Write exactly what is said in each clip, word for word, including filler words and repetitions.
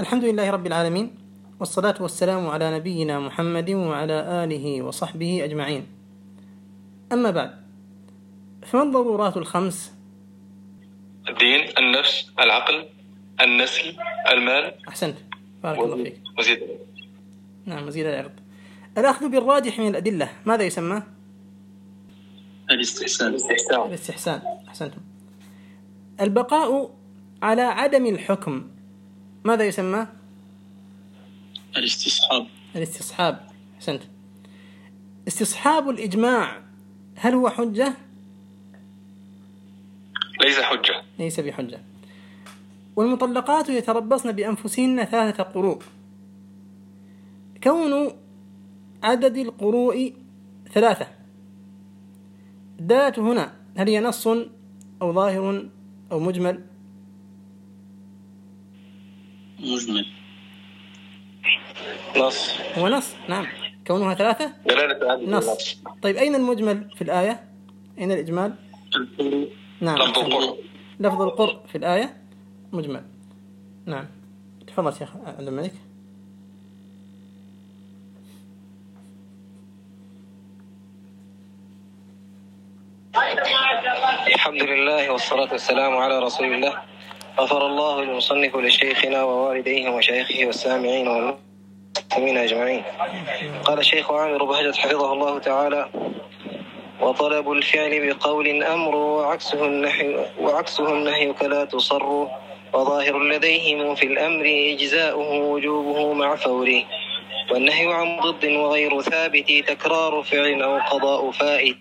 الحمد لله رب العالمين، والصلاة والسلام على نبينا محمد وعلى آله وصحبه أجمعين. أما بعد، فما الضرورات الخمس؟ الدين، النفس، العقل، النسل، المال. أحسنت، بارك الله فيك. مزيد. نعم، مزيد العرض. الأخذ بالراجح من الأدلة ماذا يسمى؟ الاستحسان. الاستحسان، أحسنتم. البقاء على عدم الحكم ماذا يسمى؟ الاستصحاب. الاستصحاب، أحسنت. استصحاب الإجماع هل هو حجة؟ ليس حجة. ليس بحجة. والمطلقات يتربصن بأنفسهن ثلاثة قروء. كون عدد القروء ثلاثة الدالة هنا هل هي نص أو ظاهر أو مجمل؟ مجمل. نص. هو نص، نعم. كونها ثلاثة دلالة نص. طيب أين المجمل في الآية؟ أين الإجمال؟ نعم، لفظ القرء. لفظ القرء في الآية مجمل. نعم، تفضل شيخ عبد الملك. الحمد لله والصلاة والسلام على رسول الله. غفر الله المصنف لشيخنا ووالديه ومشايخه والسامعين والمسلمين أجمعين. قال الشيخ عامر بهجت حفظه الله تعالى: وطلب الفعل بقول أمر وعكسه النهي وعكسه النهي كلا تصر، وظاهر لديهم في الأمر إجزاؤه وجوبه مع فوره، والنهي عن ضد وغير ثابت تكرار فعل أو قضاء فائت،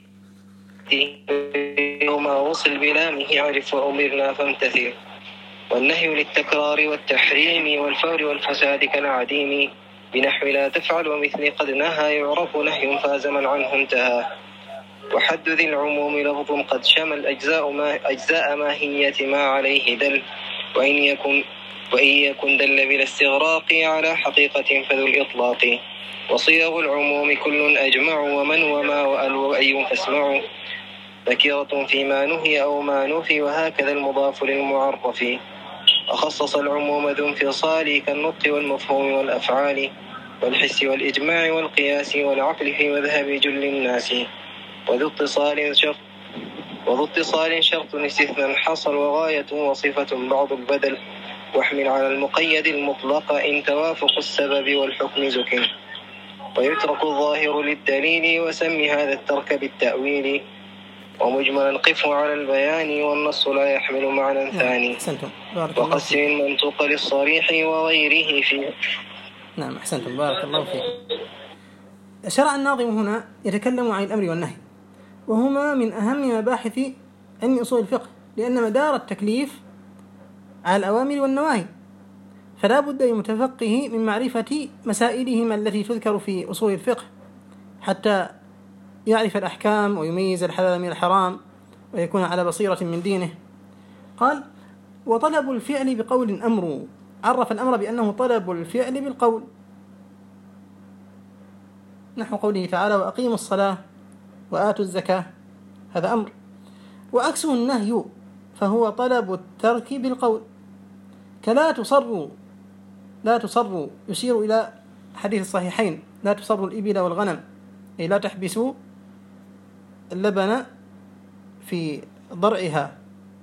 وما وصل بلامه عرف وأمرنا فامتثل، والنهي للتكرار والتحريم والفور والفساد كالعديم، بنحو لا تفعل ومثل قد نهى يعرف نهي فاز من عنه انتهى، وحد ذي العموم لفظ قد شمل أجزاء ما أجزاء ماهية ما عليه دل، وإن يكن وإن يكن دل بلا استغراق على حقيقة فذو الإطلاق، وصيغ العموم كل أجمع ومن وما وأل وأي فاسمعوا، ذكرة فيما نهي أو ما نفي، وهكذا المضاف للمعرف، وخصص العموم ذو انفصال كالنطق والمفهوم والأفعال والحس والإجماع والقياس والعقل في مذهب جل الناس، وذو اتصال شرط وذو اتصال شرط استثناء حصل، وغاية وصفة بعض البدل، واحمل على المقيد المطلق إن توافق السبب والحكم زكٍ، ويترك الظاهر للدليل وسم هذا الترك بالتأويل، ومجملا قفه على البيان والنص لا يحمل معنى ثاني، وقسم المنطوق للصريح وغيره فيه. نعم، أحسنتم، بارك الله فيكم. شرع الناظم هنا يتكلم عن الأمر والنهي، وهما من أهم مباحث علم أصول الفقه، لأن مدار التكليف على الأوامر والنواهي، فلا بد للمتفقه من معرفة مسائلهما التي تذكر في أصول الفقه حتى يعرف الأحكام ويميز الحلال من الحرام ويكون على بصيرة من دينه. قال: وطلب الفعل بقول أمر، عرف الأمر بأنه طلب الفعل بالقول، نحو قوله تعالى: وأقيموا الصلاة وآتوا الزكاة، هذا أمر. وعكسه النهي فهو طلب الترك بالقول، كلا تصروا، لا تصروا يشير إلى حديث الصحيحين: لا تصروا الإبل والغنم، أي لا تحبسوا اللبن في ضرعها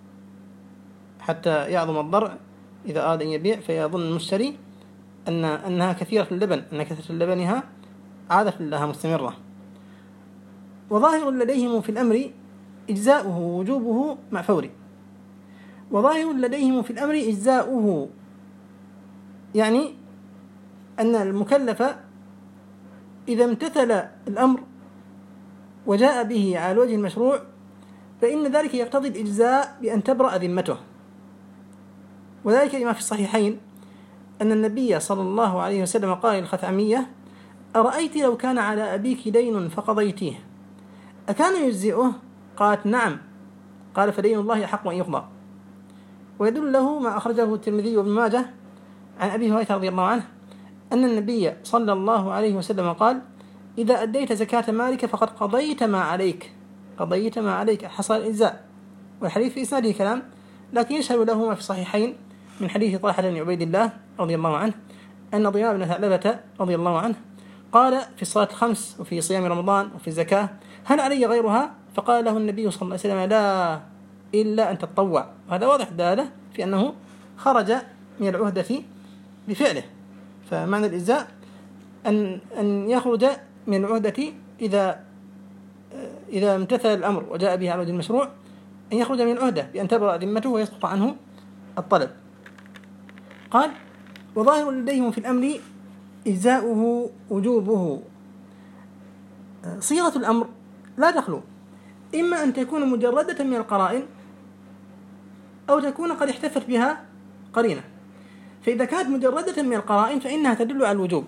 حتى يعظم الضرع إذا أراد أن يبيع، فيظن المشتري أن أنها كثيرة اللبن، أن كثرة لبنها عادة لها مستمرة. وظاهر لديهم في الأمر إجزاؤه وجوبه مع فوره. وظاهر لديهم في الأمر إجزاؤه، يعني أن المكلف إذا امتثل الأمر وجاء به على الوجه المشروع فإن ذلك يقتضي الإجزاء بأن تبرأ ذمته، وذلك لما في الصحيحين أن النبي صلى الله عليه وسلم قال للخثعمية: أرأيت لو كان على أبيك دين فقضيتيه أكان يجزئه؟ قالت: نعم. قال: فدين الله أحق أن يقضى. ويدل له ما أخرجه الترمذي وابن ماجه عن أبي هريرة رضي الله عنه أن النبي صلى الله عليه وسلم قال: إذا أديت زكاة مالك فقد قضيت ما عليك، قضيت ما عليك، حصل الإجزاء. والحديث في إسناده كلام، لكن يشهد له ما في الصحيحين من حديث طلحة بن عبيد الله رضي الله عنه أن ضياء بن ثعلبة رضي الله عنه قال في الصلاة الخمس وفي صيام رمضان وفي الزكاة: هل علي غيرها؟ فقال له النبي صلى الله عليه وسلم: لا، إلا أن تتطوع. وهذا واضح دالة في أنه خرج من العهدة بفعله. فمعنى الإجزاء أن أن يخرج من العهدة إذا إذا امتثل الأمر وجاء به على وجه المشروع، أن يخرج من العهدة بأن تبرأ ذمته ويسقط عنه الطلب. قال: وظاهر لديهم في الأمر إجزاؤه وجوبه. صيغة الأمر لا تخلو إما أن تكون مجردة من القرائن أو تكون قد احتفت بها قرينة. فإذا كانت مجردة من القرائن فإنها تدل على الوجوب.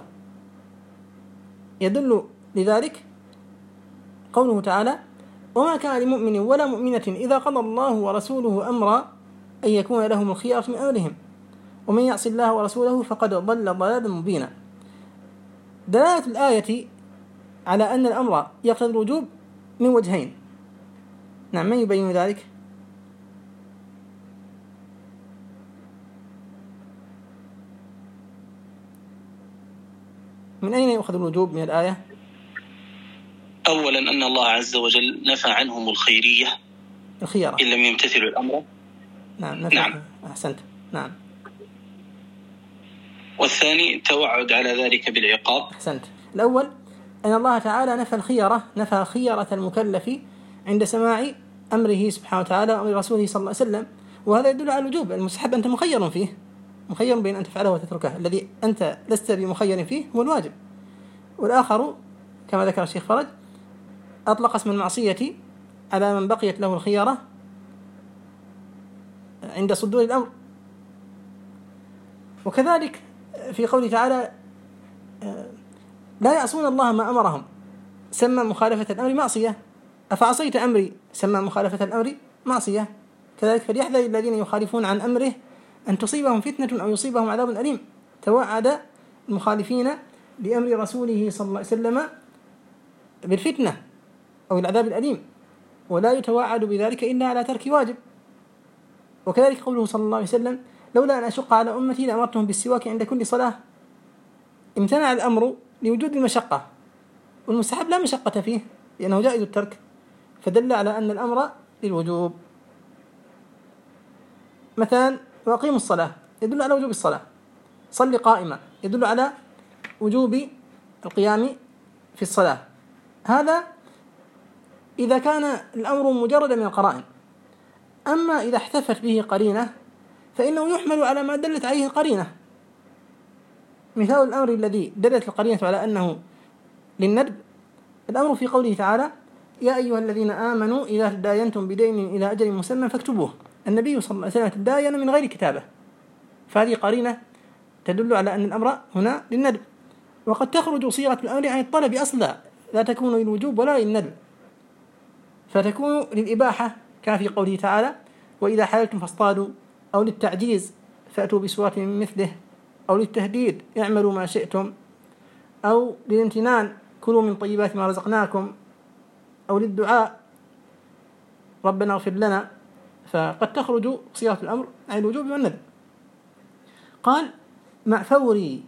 يدل لذلك قوله تعالى: وما كان لمؤمن ولا مؤمنة إذا قضى الله ورسوله أمرا أن يكون لهم الخيار من أمرهم ومن يعص الله ورسوله فقد ضل ضلالا مبينا. دلالة الآية على أن الأمر يقتضي الوجوب من وجهين. نعم، من يبين ذلك؟ من أين يؤخذ الوجوب من الآية؟ أولا أن الله عز وجل نفى عنهم الخيرية، الخيارة، إن لم يمتثلوا الأمر. نعم نعم، أحسنت. نعم. والثاني توعد على ذلك بالعقاب. أحسنت. الأول أن الله تعالى نفى الخيرة، نفى خيرة المكلف عند سماع أمره سبحانه وتعالى وأمر رسوله صلى الله عليه وسلم، وهذا يدل على الوجوب. المستحب أنت مخير فيه، مخير بين أن تفعله وتتركه. الذي أنت لست بمخير فيه هو الواجب. والآخر كما ذكر الشيخ فرج أطلق اسم المعصية على من بقيت له الخيارة عند صدور الأمر. وكذلك في قوله تعالى: لا يعصون الله ما أمرهم، سمى مخالفة الأمر معصية. أفعصيت أمري، سمى مخالفة الأمر معصية. كذلك فليحذر الذين يخالفون عن أمره أن تصيبهم فتنة أو يصيبهم عذاب أليم. توعد المخالفين لأمر رسوله صلى الله عليه وسلم بالفتنة أو العذاب الأليم، ولا يتوعد بذلك إلا على ترك واجب. وكذلك قوله صلى الله عليه وسلم: لولا أن أشق على أمتي لأمرتهم بالسواك عند كل صلاة. امتنع الأمر لوجود المشقة، والمستحب لا مشقة فيه لأنه جائز الترك، فدل على أن الأمر للوجوب. مثلا: وأقيموا الصلاة يدل على وجوب الصلاة، صل قائما يدل على وجوب القيام في الصلاة. هذا إذا كان الأمر مجرد من القرائن. أما إذا احتفت به قرينة فإنه يحمل على ما دلت عليه القرينة. مثال الأمر الذي دلت القرينة على أنه للندب الأمر في قوله تعالى: يا أيها الذين آمنوا إذا تداينتم بدين إلى أجل مسمى فاكتبوه. النبي صلى الله عليه وسلم تداين من غير كتابة، فهذه قرينة تدل على أن الأمر هنا للندب. وقد تخرج صيغة الأمر عن الطلب أصلا، لا تكون للوجوب ولا للندب، فتكون للإباحة كما في قوله تعالى: وإذا حللتم فاصطادوا، أو للتعجيز فأتوا بسورة من مثله، أو للتهديد اعملوا ما شئتم، أو للامتنان كلوا من طيبات ما رزقناكم، أو للدعاء ربنا اغفر لنا. فقد تخرج صيغة الأمر عن الوجوب والندب. قال: مع فوري.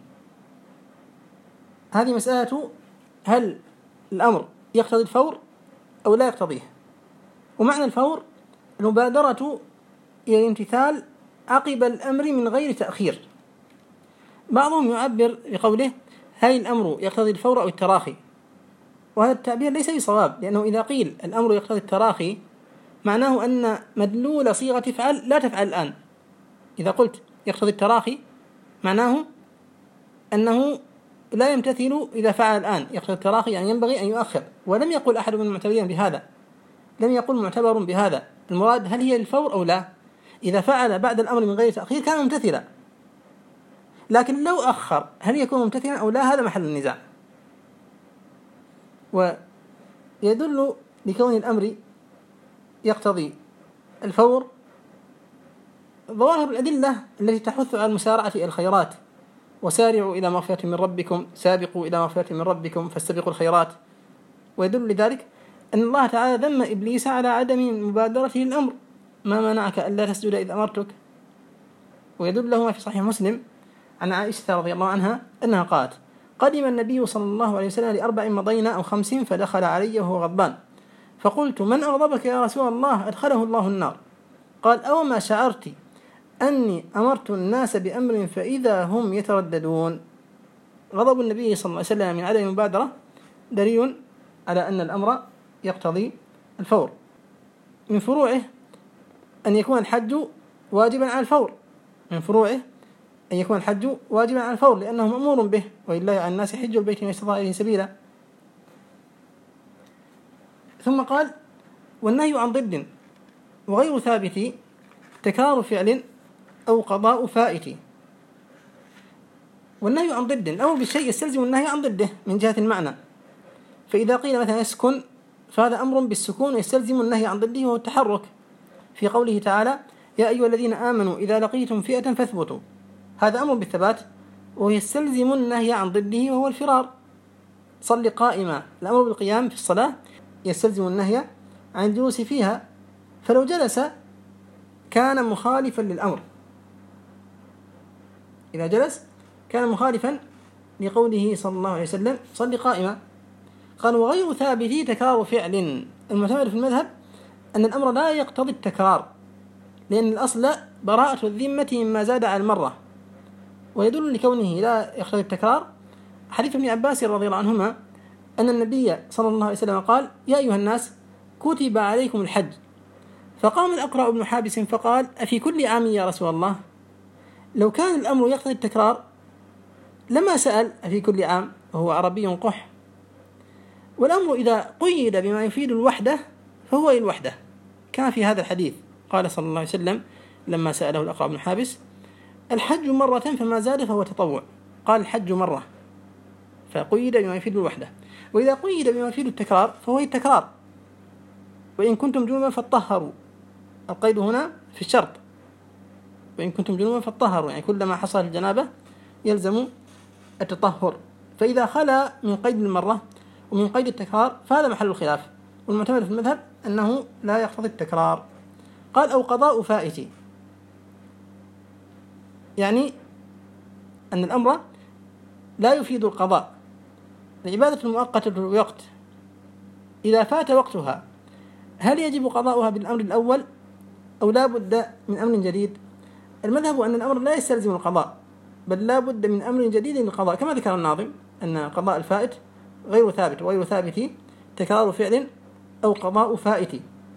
هذه مسألة هل الأمر يقتضي الفور أو لا يقتضيه. ومعنى الفور المبادرة إلى الامتثال عقب الأمر من غير تأخير. بعضهم يعبر بقوله: هل الأمر يقتضي الفور أو التراخي؟ وهذا التعبير ليس بصواب، لأنه إذا قيل الأمر يقتضي التراخي معناه أن مدلول صيغة تفعل لا تفعل الآن. إذا قلت يقتضي التراخي معناه أنه لا يمتثل إذا فعل الآن. يقتضي التراخي يعني ينبغي أن يؤخر. ولم يقل أحد من المعتبرين بهذا، لم يقل معتبر بهذا. المراد هل هي الفور أو لا. إذا فعل بعد الأمر من غير تأخير كان ممتثلا، لكن لو أخر هل يكون ممتثلا أو لا، هذا محل النزاع. ويدل لكون الأمر يقتضي الفور ظواهر الأدلة التي تحث على المسارعة إلى الخيرات: وسارعوا إلى مغفرة من ربكم، سابقوا إلى مغفرة من ربكم فاستبقوا الخيرات. ويدل لذلك أن الله تعالى ذم إبليس على عدم مبادرته للأمر: ما منعك ألا تسجد إذ أمرتك. ويدل له في صحيح مسلم عن عائشة رضي الله عنها أنها قالت: قدم النبي صلى الله عليه وسلم لأربع مضينا أو خمس فدخل علي وهو غضبان، فقلت: من أغضبك يا رسول الله؟ أدخله الله النار. قال: أو ما شعرت أني أمرت الناس بأمر فإذا هم يترددون. غضب النبي صلى الله عليه وسلم من عدم المبادرة دليل على أن الأمر يقتضي الفور. من فروعه أن يكون الحج واجبا على الفور، من فروعه أن يكون الحج واجبا على الفور لأنه مأمور به، ولله على الناس حج البيت من استطاع إليه سبيلا. ثم قال: والنهي عن ضد وغير ثابت تكرار فعل أو قضاء فائت. والنهي عن ضد، الأمر بالشيء يستلزم النهي عن ضده من جهة المعنى، فإذا قيل مثلا اسكن فهذا أمر بالسكون ويستلزم النهي عن ضده وهو التحرك، في قوله تعالى: يا أيها الذين آمنوا إذا لقيتم فئة فاثبتوا، هذا أمر بالثبات ويستلزم النهي عن ضده وهو الفرار. صل قائما، الأمر بالقيام في الصلاة يستلزم النهي عن الجلوس فيها، فلو جلس كان مخالفا للأمر، إذا جلس كان مخالفا لقوله صلى الله عليه وسلم: صل قائما. قال: وغير ثابت تكرار فعل. المعتمد في المذهب أن الأمر لا يقتضي التكرار، لأن الأصل براءة الذمة مما زاد على المرة، ويدل لكونه لا يقتضي التكرار حديث ابن عباس رضي الله عنهما أن النبي صلى الله عليه وسلم قال: يا أيها الناس كتب عليكم الحج. فقام الأقرع بن حابس فقال: أفي كل عام يا رسول الله؟ لو كان الأمر يقتضي التكرار لما سأل أفي كل عام وهو عربي قح. والأمر إذا قيد بما يفيد الوحدة فهو الوحدة، كما في هذا الحديث قال صلى الله عليه وسلم لما سأله الأقرع بن حابس: الحج مرة فما زاد فهو تطوع. قال: الحج مرة، فقيد بما يفيد الوحدة. وإذا قيد بما يفيد التكرار فهو التكرار. وإن كنتم جنوبا فطهروا، القيد هنا في الشرط، وإن كنتم جنوبا فطهروا، يعني كلما حصل الجنابة يلزم التطهر. فإذا خلا من قيد المرة ومن قيد التكرار فهذا محل الخلاف، والمعتمد في المذهب أنه لا يقتضي التكرار. قال: أو قضاء فائت، يعني أن الأمر لا يفيد القضاء. العبادة المؤقتة بالوقت إذا فات وقتها هل يجب قضاؤها بالأمر الأول أو لا بد من أمر جديد؟ المذهب أن الأمر لا يستلزم القضاء، بل لا بد من أمر جديد للقضاء، كما ذكر الناظم أن قضاء الفائت غير ثابت، وغير ثابت تكرار فعل أو قضاء فائت.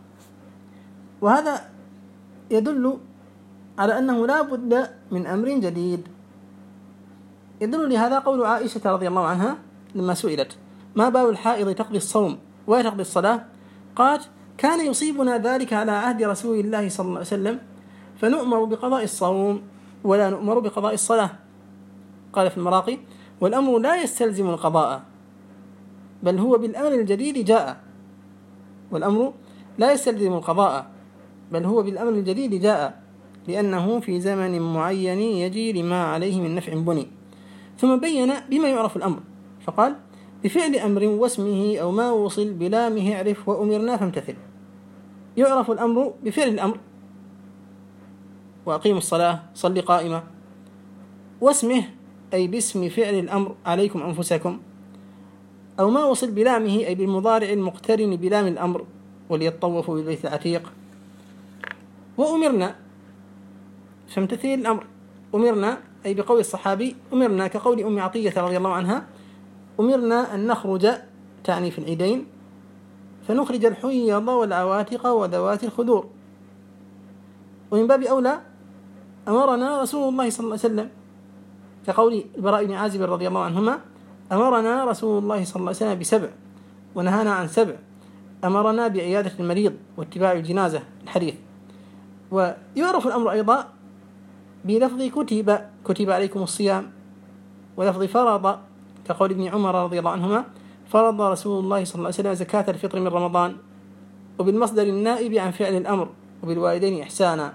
وهذا يدل على أنه لا بد من أمر جديد. يدل لهذا قول عائشة رضي الله عنها لما سئلت: ما بال الحائض تقضي الصوم ولا تقضي الصلاة؟ قالت: كان يصيبنا ذلك على عهد رسول الله صلى الله عليه وسلم فنؤمر بقضاء الصوم ولا نؤمر بقضاء الصلاة. قال في المراقي: والأمر لا يستلزم القضاء بل هو بالأمر الجديد جاء. والأمر لا يستلزم القضاء بل هو بالأمر الجديد جاء، لأنه في زمن معين يجي لما عليه من نفع بني. ثم بين بما يعرف الأمر فقال: بفعل أمر واسمه أو ما وصل بلامه اعرف وأمرنا فامتثل. يعرف الأمر بفعل الأمر، وأقيموا الصلاة صل قائمة، واسمه أي باسم فعل الأمر عليكم أنفسكم، أو ما وصل بلامه أي بالمضارع المقترن بلام الأمر وليطوفوا بالبيت العتيق. وأمرنا فامتثل الأمر، أمرنا أي بقول الصحابي أمرنا كقول أم عطية رضي الله عنها: أمرنا أن نخرج، تعني في العيدين، فنخرج الحيض والعواتق وذوات الخدور. ومن باب أولى أمرنا رسول الله صلى الله عليه وسلم كقول البراء بن عازب رضي الله عنهما: أمرنا رسول الله صلى الله عليه وسلم بسبع ونهانا عن سبع، أمرنا بعيادة المريض واتباع الجنازة، الحديث. ويعرف الأمر أيضا بلفظ كتب، كتب عليكم الصيام، ولفظ فرض كقول ابن عمر رضي الله عنهما: فرض رسول الله صلى الله عليه وسلم زكاة الفطر من رمضان، وبالمصدر النائب عن فعل الأمر، وبالوالدين إحسانا.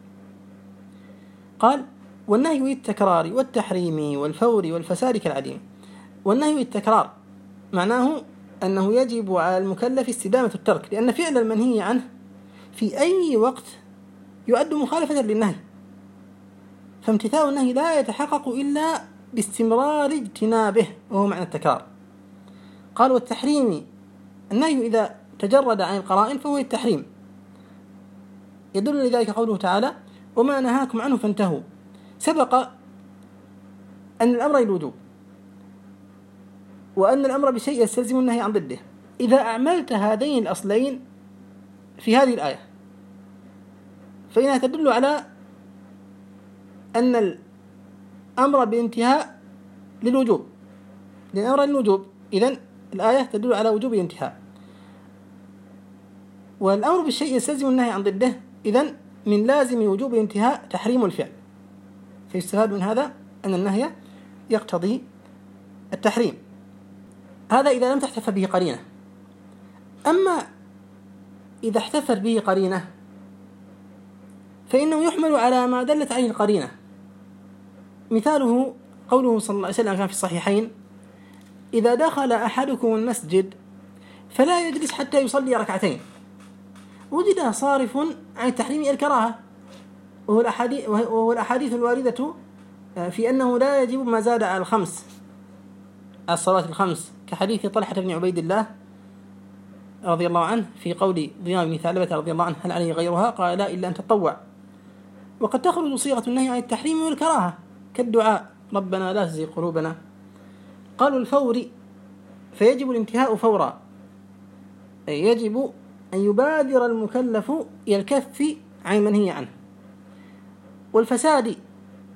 قال: والنهي بالتكرار والتحريم والفور والفساد كالعديم. والنهي بالتكرار معناه أنه يجب على المكلف استدامة الترك، لأن فعل المنهي عنه في أي وقت يؤد مخالفة للنهي، فامتثال النهي لا يتحقق إلا باستمرار اجتنابه، وهو معنى التكرار. قال والتحريم النهي إذا تجرد عن القرائن فهو التحريم. يدل لذلك قوله تعالى وما نهاكم عنه فانتهوا. سبق أن الأمر للوجوب، وأن الأمر بشيء يستلزم النهي عن ضده. إذا أعملت هذين الأصلين في هذه الآية فإنها تدل على أن الأمر بالانتهاء للوجوب، لأن الأمر للوجوب، إذن الآية تدل على وجوب الانتهاء. والأمر بالشيء يستلزم النهي عن ضده، إذن من لازم وجوب الانتهاء تحريم الفعل، فيستفاد من هذا أن النهي يقتضي التحريم. هذا إذا لم تحتف به قرينة. أما إذا احتفت به قرينة فإنه يحمل على ما دلت عليه القرينة. مثاله قوله صلى الله عليه وسلم كان في الصحيحين إذا دخل أحدكم المسجد فلا يجلس حتى يصلي ركعتين، وجد صارف عن التحريم إلى الكراهة، وهو الأحاديث, وهو الأحاديث الواردة في أنه لا يجب ما زاد على الخمس، على الصلاة الخمس، كحديث طلحة بن عبيد الله رضي الله عنه في قول ضياء بن ثعلبة رضي الله عنه هل عليه غيرها؟ قال لا إلا أن تطوع. وقد تخرج صيغة النهي عن التحريم والكراهة كالدعاء ربنا لا تزغ قلوبنا. قالوا الفور فيجب الانتهاء فورا، أي يجب أن يبادر المكلف إلى الكف عن المنهي عنه. والفساد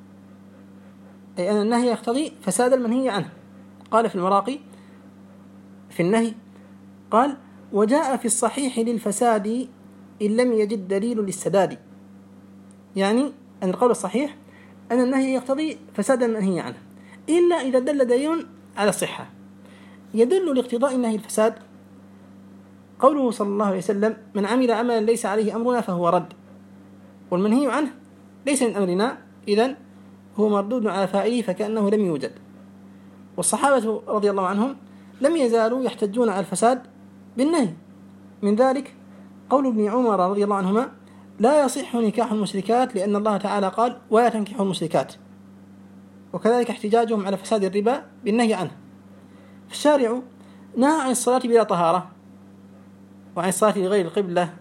أي أن النهي يقتضي فساد المنهي عنه. قال في المراقي في النهي قال وجاء في الصحيح للفساد إن لم يجد دليل للسداد، يعني أن القول الصحيح أن النهي يقتضي فساد المنهي عنه إلا إذا دل دليل على الصحة. يدل لاقتضاء النهي الفساد قوله صلى الله عليه وسلم من عمل عملا ليس عليه أمرنا فهو رد، والمنهي عنه ليس من أمرنا، إذن هو مردود على فاعله فكأنه لم يوجد. والصحابة رضي الله عنهم لم يزالوا يحتجون على الفساد بالنهي. من ذلك قول ابن عمر رضي الله عنهما لا يصح نكاح المشركات لأن الله تعالى قال ولا تنكحوا المشركات، وكذلك احتجاجهم على فساد الربا بالنهي عنه. فالشارع نهى عن الصلاة بلا طهارة، وعن الصلاة لغير القبلة،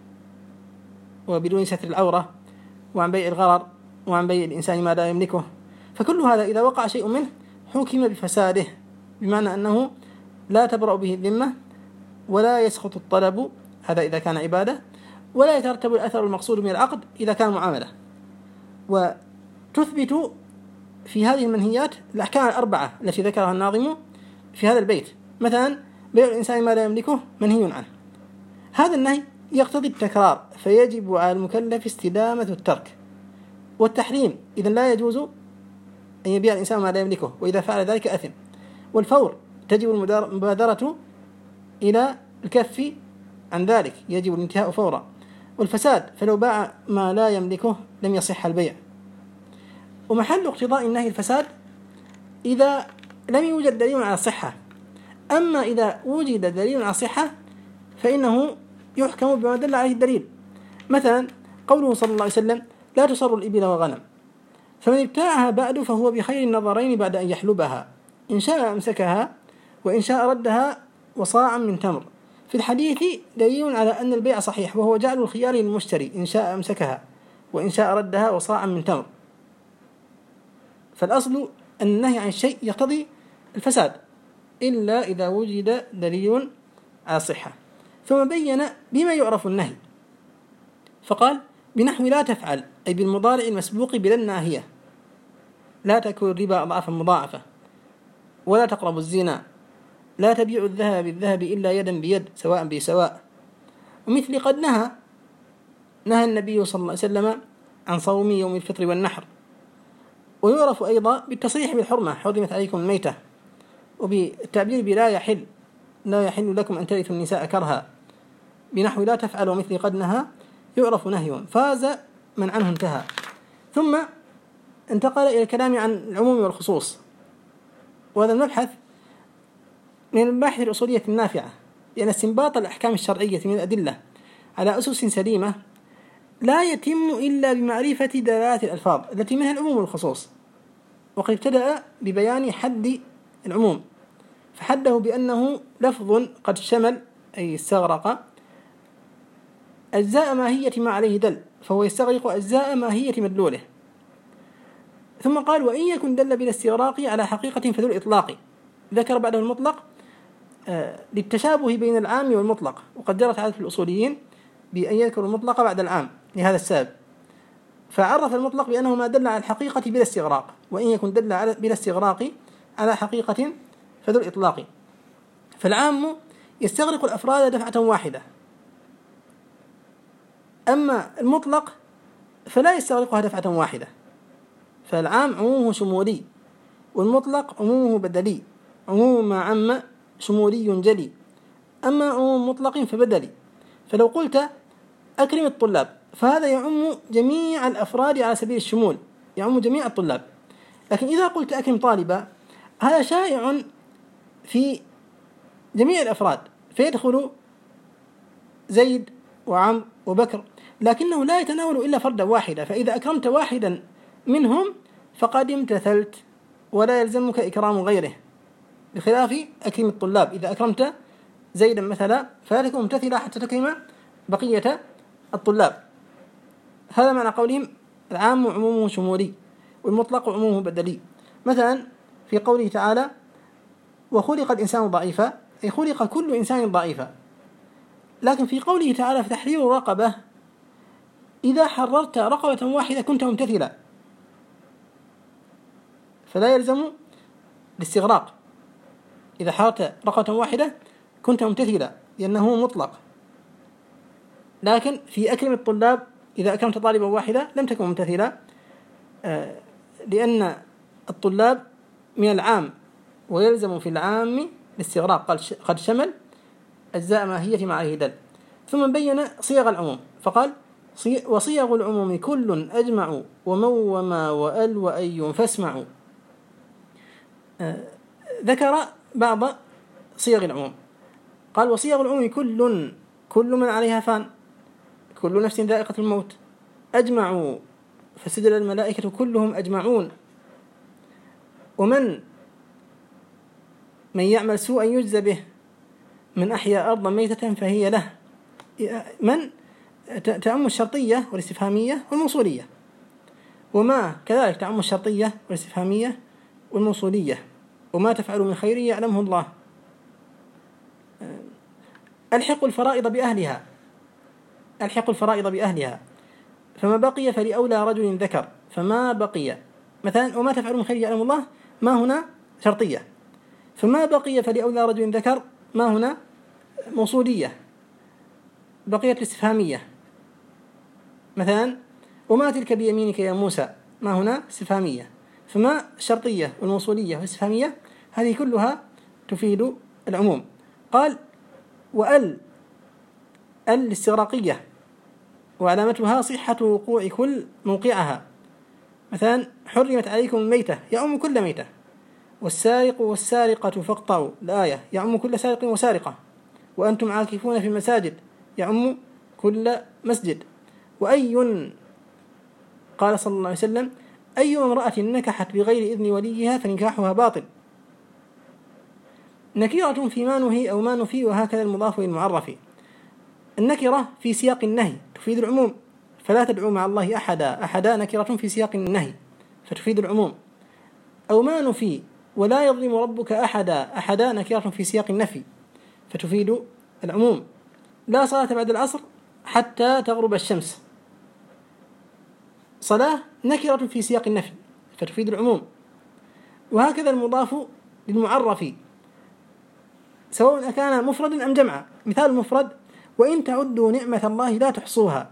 وبدون ستر العورة، وعن بيع الغرر، وعن بيع الإنسان ما لا يملكه. فكل هذا إذا وقع شيء منه حكم بفساده، بمعنى أنه لا تبرأ به الذمة ولا يسقط الطلب، هذا إذا كان عبادة، ولا يترتب الأثر المقصود من العقد إذا كان معاملة. وتثبت في هذه المنهيات الأحكام الأربعة التي ذكرها الناظم في هذا البيت. مثلا بيع الإنسان ما لا يملكه منهي عنه، هذا النهي يقتضي التكرار فيجب على المكلف استدامة الترك. والتحريم إذن لا يجوز أن يبيع الإنسان ما لا يملكه، وإذا فعل ذلك أثم. والفور تجب المبادرة إلى الكف عن ذلك، يجب الانتهاء فورا. والفساد فلو باع ما لا يملكه لم يصح البيع. ومحل اقتضاء النهي الفساد إذا لم يوجد دليل على الصحة. أما إذا وجد دليل على الصحة فإنه يحكم بما دل عليه الدليل. مثلا قوله صلى الله عليه وسلم لا تصر الإبل والغنم، فمن ابتاعها بعد فهو بخير النظرين بعد أن يحلبها، إن شاء أمسكها وإن شاء ردها وصاعا من تمر. في الحديث دليل على أن البيع صحيح، وهو جعل الخيار للمشتري إن شاء أمسكها وإن شاء ردها وصاعا من تمر. فالأصل أن النهي عن الشيء يقتضي الفساد إلا إذا وجد دليل على الصحة. ثم بين بما يعرف النهي فقال بنحو لا تفعل، أي بالمضارع المسبوق بلا الناهية، لا تأكل الربا أضعافا مضاعفة، ولا تقربوا الزنا، لا تبيعوا الذهب بالذهب إلا يدا بيد سواء بسواء. ومثل قد نهى نهى النبي صلى الله عليه وسلم عن صوم يوم الفطر والنحر. ويعرف أيضا بالتصريح بالحرمة حرمت عليكم الميتة، وبالتعبير بلا يحل لا يحل لكم أن ترثوا النساء كرها، بنحو لا تفعل ومثل قد نهى يعرف نهي فاز من عنه انتهى. ثم انتقل إلى الكلام عن العموم والخصوص، وهذا المبحث من المباحث الأصولية النافعة، لأن استنباط الأحكام الشرعية من الأدلة على أسس سليمة لا يتم إلا بمعرفة دلالات الألفاظ التي منها العموم والخصوص. وقد ابتدأ ببيان حد العموم فحده بأنه لفظ قد شمل أي استغرق أجزاء ماهية ما عليه دل، فهو يستغرق أجزاء ماهية مدلوله. ثم قال: وإن يكن دل بلا استغراق على حقيقة فذو الإطلاق. ذكر بعده المطلق آه للتشابه بين العام والمطلق، وقد جرت عادة الأصوليين بأن يذكروا المطلق بعد العام لهذا السبب، فعرف المطلق بأنه ما دل على الحقيقة بلا استغراق، وإن يكن دل على بلا استغراق على حقيقة فذو الإطلاق. فالعام يستغرق الأفراد دفعة واحدة، أما المطلق فلا يستغرقها دفعة واحدة. فالعام عمومه شمولي، والمطلق عمومه بدلي. عموم ما عم شمولي جلي، أما عموم مطلق فبدلي. فلو قلت أكرم الطلاب فهذا يعم جميع الأفراد على سبيل الشمول، يعم جميع الطلاب. لكن إذا قلت أكرم طالبا هذا شائع في جميع الأفراد، فيدخل زيد وعمر وبكر، لكنه لا يتناول إلا فردا واحدة. فإذا أكرمت واحدا منهم فقد امتثلت ولا يلزمك إكرام غيره، بخلاف أكرم الطلاب. إذا أكرمت زيدا مثلا فلا تكون ممتثلا حتى تكرم بقية الطلاب. هذا معنى قولهم العام عمومه شمولي والمطلق عمومه بدلي. مثلا في قوله تعالى: وخلق الإنسان ضعيفا، أي خلق كل إنسان ضعيفا. لكن في قوله تعالى: فتحرير رقبة، إذا حررت رقبة واحدة كنت ممتثلا، فلا يلزم الاستغراق. إذا حررت رقبة واحدة كنت ممتثلا لأنه مطلق. لكن في أكرم الطلاب إذا أكرمت طالبا واحدة لم تكن ممتثلا، لأن الطلاب من العام ويلزم في العام الاستغراق، قد شمل أجزاء ماهية مع عليه دل. ثم بين صيغ العموم فقال: وصيغ العموم كل أجمع ومن وما وأل وأي فاسمعوا. ذكر بعض صيغ العموم، قال: وصيغ العموم كل كل من عليها فان، كل نفس ذائقة الموت، أجمعوا فسجد الملائكة كلهم أجمعون، ومن من يعمل سوءا يجزى به، من أحيا أرضا ميتة فهي له. من تعم الشرطية والاستفهامية والموصولية، وما كذلك تعم الشرطية والاستفهامية والموصولية. وما تفعل من خير يعلمه الله. ألحق الفرائض بأهلها، ألحق الفرائض بأهلها، فما بقي فلأولى رجل ذكر. فما بقي مثلا وما تفعل من خير يعلم الله، ما هنا شرطية، فما بقي فلأولى رجل ذكر ما هنا موصولية. بقية الاستفهامية مثلا وما تلك بيمينك يا موسى، ما هنا استفهامية. فما الشرطية والموصولية والاستفهامية هذه كلها تفيد العموم. قال: وأل الاستغراقية وعلامتها صحة وقوع كل موقعها. مثلا حرمت عليكم الميتة يعم كل ميتة، والسارق والسارقة فاقطعوا الآية يعم كل سارق وسارقة، وأنتم عاكفون في المساجد يعم كل مسجد. وأي قال صلى الله عليه وسلم: أي امرأة نكحت بغير إذن وليها فنكاحها باطل. نكرة في ما نهي أو ما نفي، وهكذا المضاف للمعرف. النكرة في سياق النهي تفيد العموم، فلا تدعو مع الله أحدا. أحدا نكرة في سياق النهي فتفيد العموم. أو ما نفي ولا يظلم ربك أحدا. أحدا نكرة في سياق النفي فتفيد العموم. لا صلاة بعد العصر حتى تغرب الشمس، صلاة نكرة في سياق النفي فتفيد العموم. وهكذا المضاف للمعرف سواء كان مفرد أم جمعا. مثال المفرد: وإن تعدوا نعمة الله لا تحصوها.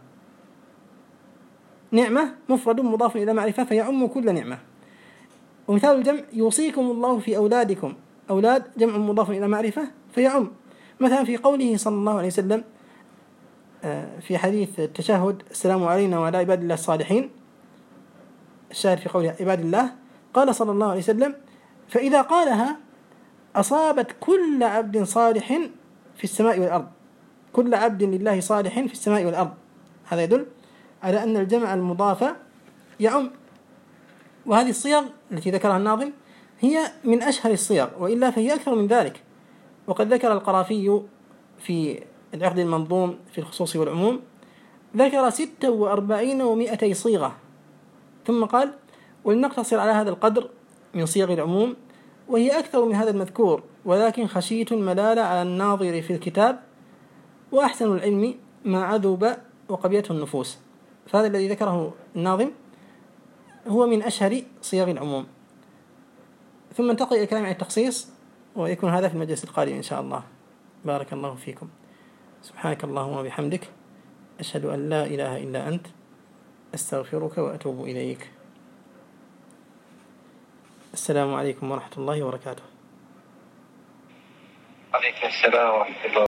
نعمة مفرد مضاف إلى معرفة فيعم كل نعمة. ومثال الجمع: يوصيكم الله في أولادكم. أولاد جمع مضاف إلى معرفة فيعم. مثلا في قوله صلى الله عليه وسلم في حديث التشهد: السلام علينا وعلى عباد الله الصالحين، الشاهد في قوله عباد الله، قال صلى الله عليه وسلم: فإذا قالها أصابت كل عبد صالح في السماء والأرض. كل عبد لله صالح في السماء والأرض. هذا يدل على أن الجمع المضاف يعم. وهذه الصيغ التي ذكرها الناظم هي من أشهر الصيغ، وإلا فهي أكثر من ذلك. وقد ذكر القرافي في العقد المنظوم في الخصوص والعموم ذكر ستة وأربعين ومائتي صيغة، ثم قال: ولنقتصر على هذا القدر من صيغ العموم، وهي أكثر من هذا المذكور، ولكن خشيت الملال على الناظر في الكتاب، وأحسن العلم ما عذب وقبيته النفوس. فهذا الذي ذكره الناظم هو من أشهر صيغ العموم. ثم انتقل إلى كلام عن التخصيص، ويكون هذا في المجلس القادم إن شاء الله. بارك الله فيكم. سبحانك اللهم وبحمدك، أشهد أن لا إله إلا أنت، أستغفرك وأتوب إليك. السلام عليكم ورحمة الله وبركاته. عليكم السلام ورحمة الله.